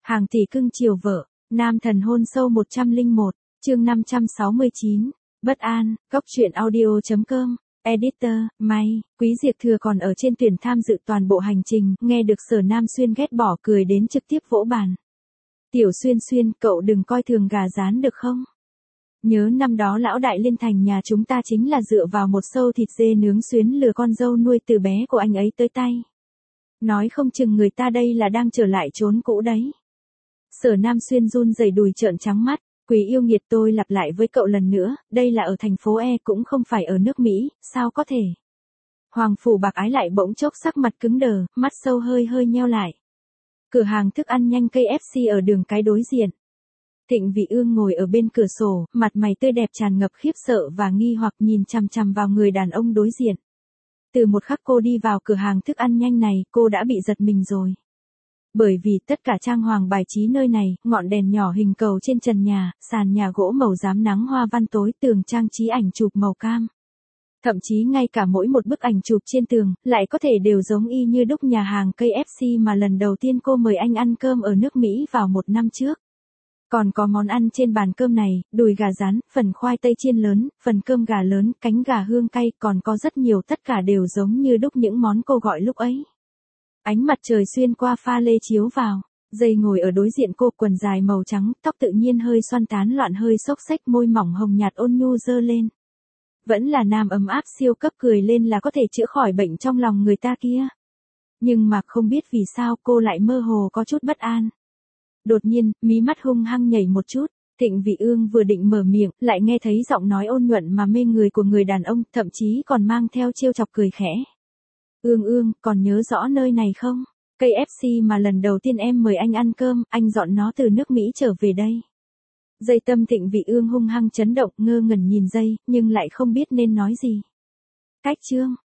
Hàng tỷ cưng chiều vợ, nam thần hôn sâu 101, chương 569, bất an, góc truyện audio.com, editor, may, Quý Diệp Thừa còn ở trên tuyển tham dự toàn bộ hành trình, nghe được Sở Nam Xuyên ghét bỏ cười đến trực tiếp vỗ bàn. Tiểu Xuyên Xuyên, cậu đừng coi thường gà rán được không? Nhớ năm đó lão đại liên thành nhà chúng ta chính là dựa vào một xâu thịt dê nướng xuyến lừa con dâu nuôi từ bé của anh ấy tới tay. Nói không chừng người ta đây là đang trở lại chốn cũ đấy. Sở Nam Xuyên run rẩy đùi trợn trắng mắt, Quý yêu nghiệt, tôi lặp lại với cậu lần nữa, đây là ở thành phố E cũng không phải ở nước Mỹ, sao có thể. Hoàng Phủ Bạc Ái lại bỗng chốc sắc mặt cứng đờ, mắt sâu hơi hơi nheo lại. Cửa hàng thức ăn nhanh KFC ở đường cái đối diện. Thịnh Vị Ương ngồi ở bên cửa sổ, mặt mày tươi đẹp tràn ngập khiếp sợ và nghi hoặc nhìn chằm chằm vào người đàn ông đối diện. Từ một khắc cô đi vào cửa hàng thức ăn nhanh này, cô đã bị giật mình rồi. Bởi vì tất cả trang hoàng bài trí nơi này, ngọn đèn nhỏ hình cầu trên trần nhà, sàn nhà gỗ màu rám nắng hoa văn tối tường trang trí ảnh chụp màu cam. Thậm chí ngay cả mỗi một bức ảnh chụp trên tường, lại có thể đều giống y như đúc nhà hàng KFC mà lần đầu tiên cô mời anh ăn cơm ở nước Mỹ vào 1 năm trước. Còn có món ăn trên bàn cơm này, đùi gà rán, phần khoai tây chiên lớn, phần cơm gà lớn, cánh gà hương cay, còn có rất nhiều, tất cả đều giống như đúc những món cô gọi lúc ấy. Ánh mặt trời xuyên qua pha lê chiếu vào, dây ngồi ở đối diện cô, quần dài màu trắng, tóc tự nhiên hơi xoăn tán loạn hơi xốc xếch, môi mỏng hồng nhạt ôn nhu dơ lên. Vẫn là nam ấm áp siêu cấp, cười lên là có thể chữa khỏi bệnh trong lòng người ta kia. Nhưng mà không biết vì sao cô lại mơ hồ có chút bất an. Đột nhiên, mí mắt hung hăng nhảy một chút, Thịnh Vị Ương vừa định mở miệng, lại nghe thấy giọng nói ôn nhuận mà mê người của người đàn ông, thậm chí còn mang theo trêu chọc cười khẽ. Ương, còn nhớ rõ nơi này không? KFC mà lần đầu tiên em mời anh ăn cơm, anh dọn nó từ nước Mỹ trở về đây. Dây tâm Thịnh Vị Ương hung hăng chấn động, ngơ ngẩn nhìn dây, nhưng lại không biết nên nói gì. Cách chương,